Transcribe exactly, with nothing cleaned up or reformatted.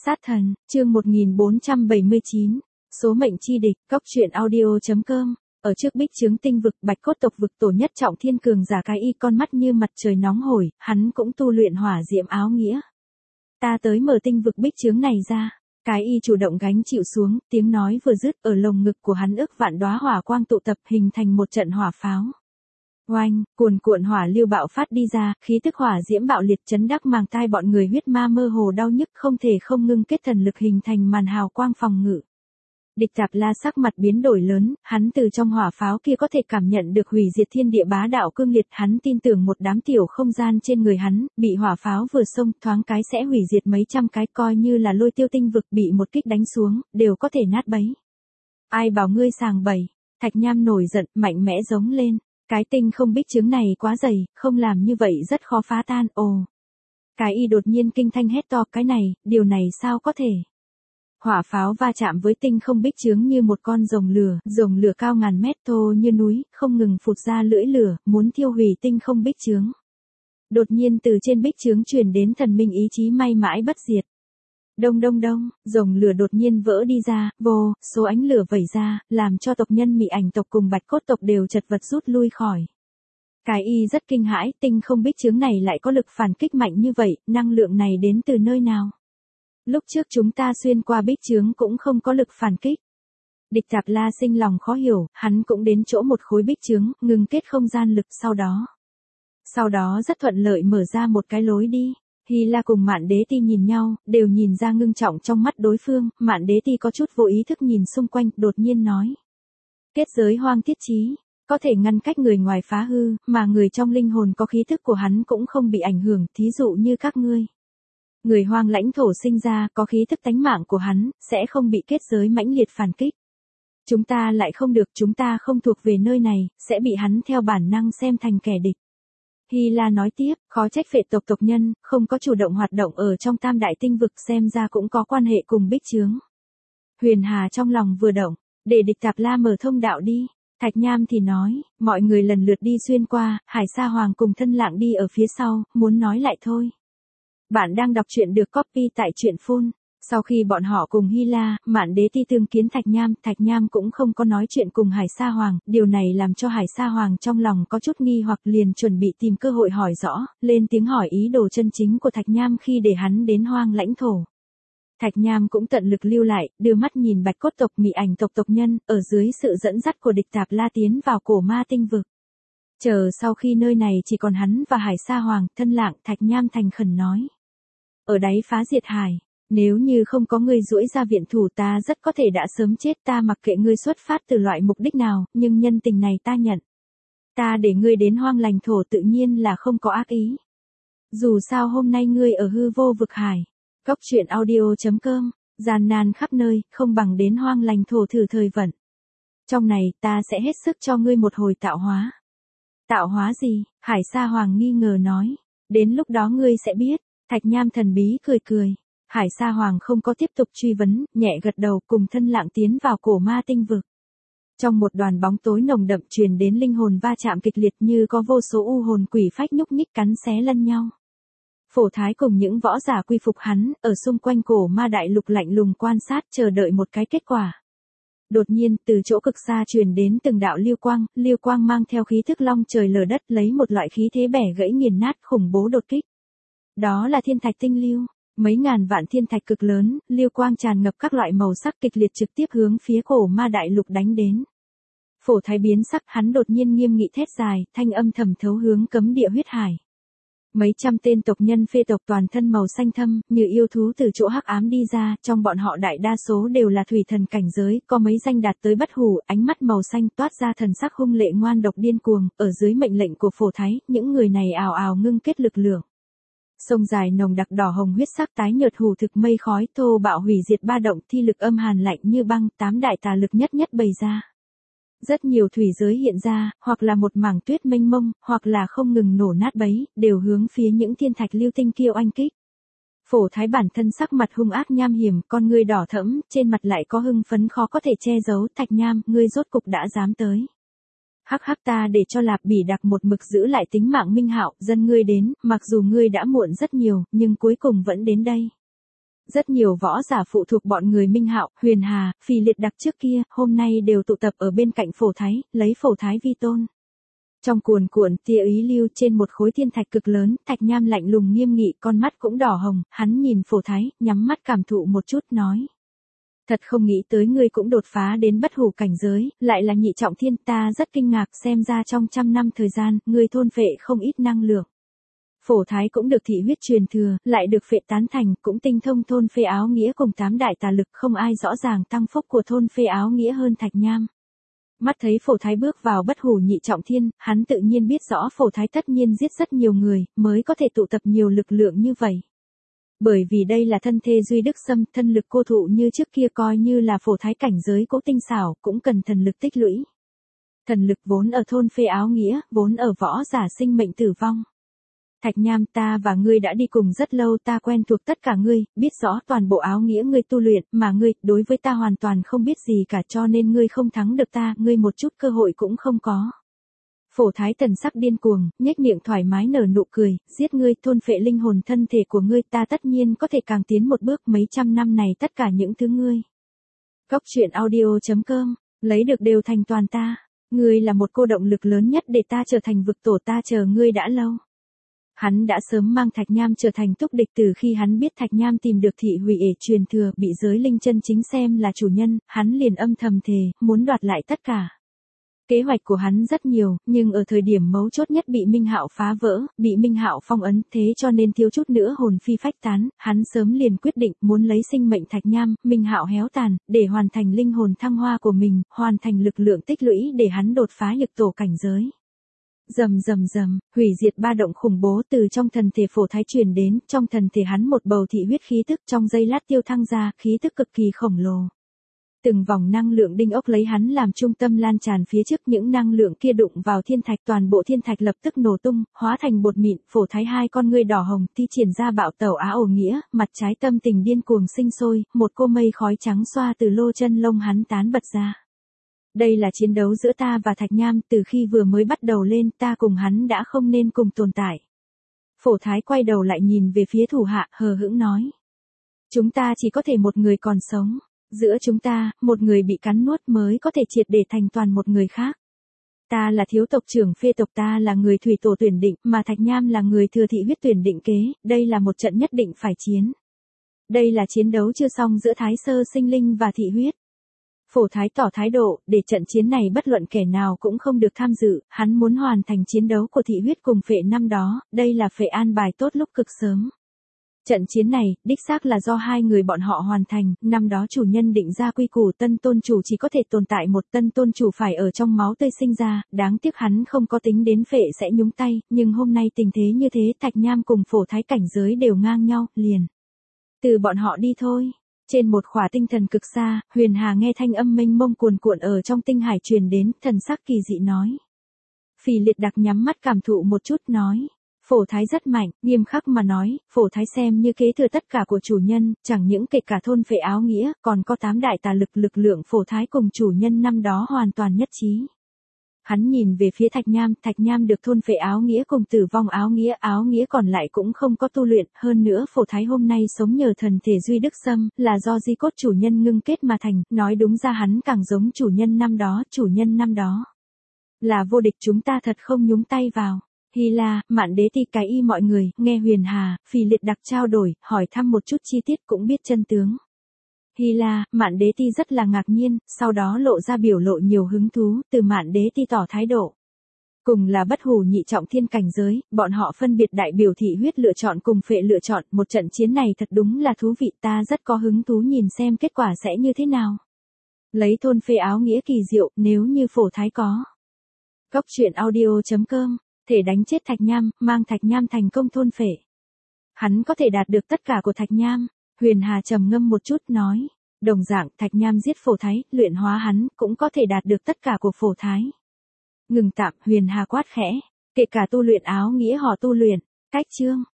Sát thần, chương một nghìn bốn trăm bảy mươi chín, số mệnh chi địch, cóc truyện audio chấm com. Ở trước bích trướng tinh vực bạch cốt tộc vực tổ nhất trọng thiên cường giả cái y con mắt như mặt trời nóng hổi, hắn cũng tu luyện hỏa diệm áo nghĩa. Ta tới mở tinh vực bích trướng này ra. Cái y chủ động gánh chịu xuống, tiếng nói vừa dứt ở lồng ngực của hắn ức vạn đóa hỏa quang tụ tập hình thành một trận hỏa pháo. Oanh, cuồn cuộn hỏa lưu bạo phát đi ra, khí tức hỏa diễm bạo liệt chấn đắc màng tai bọn người huyết ma mơ hồ đau nhức không thể không ngưng kết thần lực hình thành màn hào quang phòng ngự. Địch Tạp La sắc mặt biến đổi lớn, hắn từ trong hỏa pháo kia có thể cảm nhận được hủy diệt thiên địa bá đạo cương liệt, hắn tin tưởng một đám tiểu không gian trên người hắn, bị hỏa pháo vừa xông thoáng cái sẽ hủy diệt mấy trăm cái, coi như là lôi tiêu tinh vực bị một kích đánh xuống, đều có thể nát bấy. Ai bảo ngươi sàng bậy? Thạch Nham nổi giận, mạnh mẽ giống lên. Cái tinh không bích trướng này quá dày, không làm như vậy rất khó phá tan, ồ. Cái y đột nhiên kinh thanh hét to, cái này, điều này sao có thể? Hỏa pháo va chạm với tinh không bích trướng như một con rồng lửa, rồng lửa cao ngàn mét thô như núi, không ngừng phụt ra lưỡi lửa, muốn thiêu hủy tinh không bích trướng. Đột nhiên từ trên bích trướng truyền đến thần minh ý chí may mãi bất diệt. Đông đông đông, rồng lửa đột nhiên vỡ đi ra, vô, số ánh lửa vẩy ra, làm cho tộc nhân Mị Ảnh tộc cùng Bạch Cốt tộc đều chật vật rút lui khỏi. Cái y rất kinh hãi, tinh không bích trướng này lại có lực phản kích mạnh như vậy, năng lượng này đến từ nơi nào? Lúc trước chúng ta xuyên qua bích trướng cũng không có lực phản kích. Địch Tạp La sinh lòng khó hiểu, hắn cũng đến chỗ một khối bích trướng, ngừng kết không gian lực sau đó. Sau đó rất thuận lợi mở ra một cái lối đi. Hy La cùng Mạn Đế Ti nhìn nhau, đều nhìn ra ngưng trọng trong mắt đối phương, Mạn Đế Ti có chút vô ý thức nhìn xung quanh, đột nhiên nói. Kết giới hoang thiết chí, có thể ngăn cách người ngoài phá hư, mà người trong linh hồn có khí thức của hắn cũng không bị ảnh hưởng, thí dụ như các ngươi. Người hoang lãnh thổ sinh ra, có khí thức tánh mạng của hắn, sẽ không bị kết giới mãnh liệt phản kích. Chúng ta lại không được, chúng ta không thuộc về nơi này, sẽ bị hắn theo bản năng xem thành kẻ địch. Hy La nói tiếp, khó trách phệ tộc tộc nhân, không có chủ động hoạt động ở trong tam đại tinh vực, xem ra cũng có quan hệ cùng bích trướng. Huyền Hà trong lòng vừa động, để Địch Tạp La mở thông đạo đi. Thạch Nham thì nói, mọi người lần lượt đi xuyên qua, Hải Sa Hoàng cùng Thân Lạng đi ở phía sau, muốn nói lại thôi. Bạn đang đọc truyện được copy tại truyện phun. Sau khi bọn họ cùng Hy La, Mạn Đế Ti tương kiến Thạch Nham, Thạch Nham cũng không có nói chuyện cùng Hải Sa Hoàng, điều này làm cho Hải Sa Hoàng trong lòng có chút nghi hoặc, liền chuẩn bị tìm cơ hội hỏi rõ, lên tiếng hỏi ý đồ chân chính của Thạch Nham khi để hắn đến hoang lãnh thổ. Thạch Nham cũng tận lực lưu lại, đưa mắt nhìn Bạch Cốt tộc Mị Ảnh tộc tộc nhân, ở dưới sự dẫn dắt của Địch Tạp La tiến vào cổ ma tinh vực. Chờ sau khi nơi này chỉ còn hắn và Hải Sa Hoàng, Thân Lạng, Thạch Nham thành khẩn nói. Ở đáy phá diệt hải. Nếu như không có ngươi duỗi ra viện thủ, ta rất có thể đã sớm chết, ta mặc kệ ngươi xuất phát từ loại mục đích nào, nhưng nhân tình này ta nhận. Ta để ngươi đến hoang lãnh thổ tự nhiên là không có ác ý. Dù sao hôm nay ngươi ở hư vô vực hải. Cóc truyện audio chấm com, gian nan khắp nơi, không bằng đến hoang lãnh thổ thử thời vận. Trong này ta sẽ hết sức cho ngươi một hồi tạo hóa. Tạo hóa gì? Hải Sa Hoàng nghi ngờ nói. Đến lúc đó ngươi sẽ biết. Thạch Nham thần bí cười cười. Hải Sa Hoàng không có tiếp tục truy vấn, nhẹ gật đầu cùng Thân Lạng tiến vào cổ ma tinh vực. Trong một đoàn bóng tối nồng đậm truyền đến linh hồn va chạm kịch liệt, như có vô số u hồn quỷ phách nhúc nhích cắn xé lẫn nhau. Phổ Thái cùng những võ giả quy phục hắn, ở xung quanh cổ ma đại lục lạnh lùng quan sát chờ đợi một cái kết quả. Đột nhiên, từ chỗ cực xa truyền đến từng đạo lưu quang, lưu quang mang theo khí thức long trời lở đất, lấy một loại khí thế bẻ gãy nghiền nát khủng bố đột kích. Đó là thiên thạch tinh lưu. Mấy ngàn vạn thiên thạch cực lớn, lưu quang tràn ngập các loại màu sắc kịch liệt trực tiếp hướng phía cổ ma đại lục đánh đến. Phổ Thái biến sắc, hắn đột nhiên nghiêm nghị thét dài, thanh âm thầm thấu hướng cấm địa huyết hải. Mấy trăm tên tộc nhân phê tộc toàn thân màu xanh thâm, như yêu thú từ chỗ hắc ám đi ra, trong bọn họ đại đa số đều là thủy thần cảnh giới, có mấy danh đạt tới bất hủ, ánh mắt màu xanh toát ra thần sắc hung lệ ngoan độc điên cuồng, ở dưới mệnh lệnh của Phổ Thái, những người này ào ào ngưng kết lực lượng. Sông dài nồng đặc đỏ hồng huyết sắc tái nhợt hủ thực mây khói thô bạo hủy diệt ba động, thi lực âm hàn lạnh như băng, tám đại tà lực nhất nhất bày ra. Rất nhiều thủy giới hiện ra, hoặc là một mảng tuyết mênh mông, hoặc là không ngừng nổ nát bấy, đều hướng phía những thiên thạch lưu tinh kia oanh kích. Phổ Thái bản thân sắc mặt hung ác nham hiểm, con ngươi đỏ thẫm, trên mặt lại có hưng phấn khó có thể che giấu. Thạch Nham, ngươi rốt cục đã dám tới. Hắc hắc, ta để cho Lạp Bỉ Đặc một mực giữ lại tính mạng Minh Hạo, dân ngươi đến, mặc dù ngươi đã muộn rất nhiều, nhưng cuối cùng vẫn đến đây. Rất nhiều võ giả phụ thuộc bọn người Minh Hạo, Huyền Hà, Phì Liệt Đặc trước kia, hôm nay đều tụ tập ở bên cạnh Phổ Thái, lấy Phổ Thái vi tôn. Trong cuồn cuộn tia ý lưu trên một khối thiên thạch cực lớn, Thạch Nham lạnh lùng nghiêm nghị, con mắt cũng đỏ hồng, hắn nhìn Phổ Thái, nhắm mắt cảm thụ một chút nói. Thật không nghĩ tới ngươi cũng đột phá đến bất hủ cảnh giới, lại là nhị trọng thiên, ta rất kinh ngạc, xem ra trong trăm năm thời gian, ngươi thôn phệ không ít năng lượng. Phổ Thái cũng được thị huyết truyền thừa, lại được phệ tán thành, cũng tinh thông thôn phệ áo nghĩa cùng tám đại tà lực, không ai rõ ràng tăng phúc của thôn phệ áo nghĩa hơn Thạch Nham. Mắt thấy Phổ Thái bước vào bất hủ nhị trọng thiên, hắn tự nhiên biết rõ Phổ Thái tất nhiên giết rất nhiều người, mới có thể tụ tập nhiều lực lượng như vậy. Bởi vì đây là thân thê duy đức xâm, thân lực cô thụ như trước kia coi như là Phổ Thái cảnh giới cố tinh xảo, cũng cần thần lực tích lũy. Thần lực vốn ở thôn phệ áo nghĩa, vốn ở võ giả sinh mệnh tử vong. Thạch Nham, ta và ngươi đã đi cùng rất lâu, ta quen thuộc tất cả ngươi, biết rõ toàn bộ áo nghĩa ngươi tu luyện, mà ngươi, đối với ta hoàn toàn không biết gì cả, cho nên ngươi không thắng được ta, ngươi một chút cơ hội cũng không có. Phổ Thái thần sắc điên cuồng, nhếch miệng thoải mái nở nụ cười, giết ngươi, thôn phệ linh hồn thân thể của ngươi, ta tất nhiên có thể càng tiến một bước, mấy trăm năm này tất cả những thứ ngươi. Góc truyện audio chấm com, lấy được đều thành toàn ta, ngươi là một cô động lực lớn nhất để ta trở thành vực tổ, ta chờ ngươi đã lâu. Hắn đã sớm mang Thạch Nham trở thành túc địch từ khi hắn biết Thạch Nham tìm được thị hủy ể truyền thừa, bị giới linh chân chính xem là chủ nhân, hắn liền âm thầm thề, muốn đoạt lại tất cả. Kế hoạch của hắn rất nhiều, nhưng ở thời điểm mấu chốt nhất bị Minh Hạo phá vỡ, bị Minh Hạo phong ấn, thế cho nên thiếu chút nữa hồn phi phách tán, hắn sớm liền quyết định muốn lấy sinh mệnh Thạch Nham, Minh Hạo héo tàn, để hoàn thành linh hồn thăng hoa của mình, hoàn thành lực lượng tích lũy để hắn đột phá lực tổ cảnh giới. Rầm rầm rầm, hủy diệt ba động khủng bố từ trong thần thể Phổ Thái truyền đến, trong thần thể hắn một bầu thị huyết khí tức trong giây lát tiêu thăng ra, khí tức cực kỳ khổng lồ. Từng vòng năng lượng đinh ốc lấy hắn làm trung tâm lan tràn phía trước, những năng lượng kia đụng vào thiên thạch, toàn bộ thiên thạch lập tức nổ tung, hóa thành bột mịn. Phổ Thái hai con ngươi đỏ hồng, thi triển ra bạo tẩu á ổ nghĩa, mặt trái tâm tình điên cuồng sinh sôi, một cô mây khói trắng xoa từ lô chân lông hắn tán bật ra. Đây là chiến đấu giữa ta và Thạch Nham, từ khi vừa mới bắt đầu lên, ta cùng hắn đã không nên cùng tồn tại. Phổ Thái quay đầu lại nhìn về phía thủ hạ, hờ hững nói. Chúng ta chỉ có thể một người còn sống. Giữa chúng ta, một người bị cắn nuốt mới có thể triệt để thành toàn một người khác. Ta là thiếu tộc trưởng phê tộc, ta là người thủy tổ tuyển định, mà Thạch Nham là người thừa thị huyết tuyển định kế, đây là một trận nhất định phải chiến. Đây là chiến đấu chưa xong giữa Thái Sơ sinh linh và thị huyết. Phổ Thái tỏ thái độ, để trận chiến này bất luận kẻ nào cũng không được tham dự, hắn muốn hoàn thành chiến đấu của thị huyết cùng phệ năm đó, đây là phệ an bài tốt lúc cực sớm. Trận chiến này, đích xác là do hai người bọn họ hoàn thành, năm đó chủ nhân định ra quy củ tân tôn chủ chỉ có thể tồn tại một, tân tôn chủ phải ở trong máu tươi sinh ra, đáng tiếc hắn không có tính đến phệ sẽ nhúng tay, nhưng hôm nay tình thế như thế, Thạch Nham cùng Phổ Thái cảnh giới đều ngang nhau, liền. Từ bọn họ đi thôi. Trên một khỏa tinh thần cực xa, Huyền Hà nghe thanh âm mênh mông cuồn cuộn ở trong tinh hải truyền đến, thần sắc kỳ dị nói. Phì Liệt Đặc nhắm mắt cảm thụ một chút nói. Phổ Thái rất mạnh, nghiêm khắc mà nói, Phổ Thái xem như kế thừa tất cả của chủ nhân, chẳng những kể cả thôn phệ áo nghĩa, còn có tám đại tà lực, lực lượng Phổ Thái cùng chủ nhân năm đó hoàn toàn nhất trí. Hắn nhìn về phía Thạch Nham, Thạch Nham được thôn phệ áo nghĩa cùng tử vong áo nghĩa, áo nghĩa còn lại cũng không có tu luyện, hơn nữa Phổ Thái hôm nay sống nhờ thần thể duy đức xâm, là do di cốt chủ nhân ngưng kết mà thành, nói đúng ra hắn càng giống chủ nhân năm đó, chủ nhân năm đó. Là vô địch, chúng ta thật không nhúng tay vào. Hy La, Mạn Đế Ti cái y mọi người, nghe Huyền Hà, Phì Liệt Đặc trao đổi, hỏi thăm một chút chi tiết cũng biết chân tướng. Hy La, Mạn Đế Ti rất là ngạc nhiên, sau đó lộ ra biểu lộ nhiều hứng thú, từ Mạn Đế Ti tỏ thái độ. Cùng là bất hủ nhị trọng thiên cảnh giới, bọn họ phân biệt đại biểu thị huyết lựa chọn cùng phệ lựa chọn, một trận chiến này thật đúng là thú vị, ta rất có hứng thú nhìn xem kết quả sẽ như thế nào. Lấy thôn phệ áo nghĩa kỳ diệu, nếu như Phổ Thái có. Góc truyện audio chấm com, thể đánh chết Thạch Nham, mang Thạch Nham thành công thôn phệ. Hắn có thể đạt được tất cả của Thạch Nham. Huyền Hà trầm ngâm một chút nói, đồng dạng Thạch Nham giết Phổ Thái, luyện hóa hắn, cũng có thể đạt được tất cả của Phổ Thái. Ngừng tạm, Huyền Hà quát khẽ, kể cả tu luyện áo nghĩa họ tu luyện, cách chương.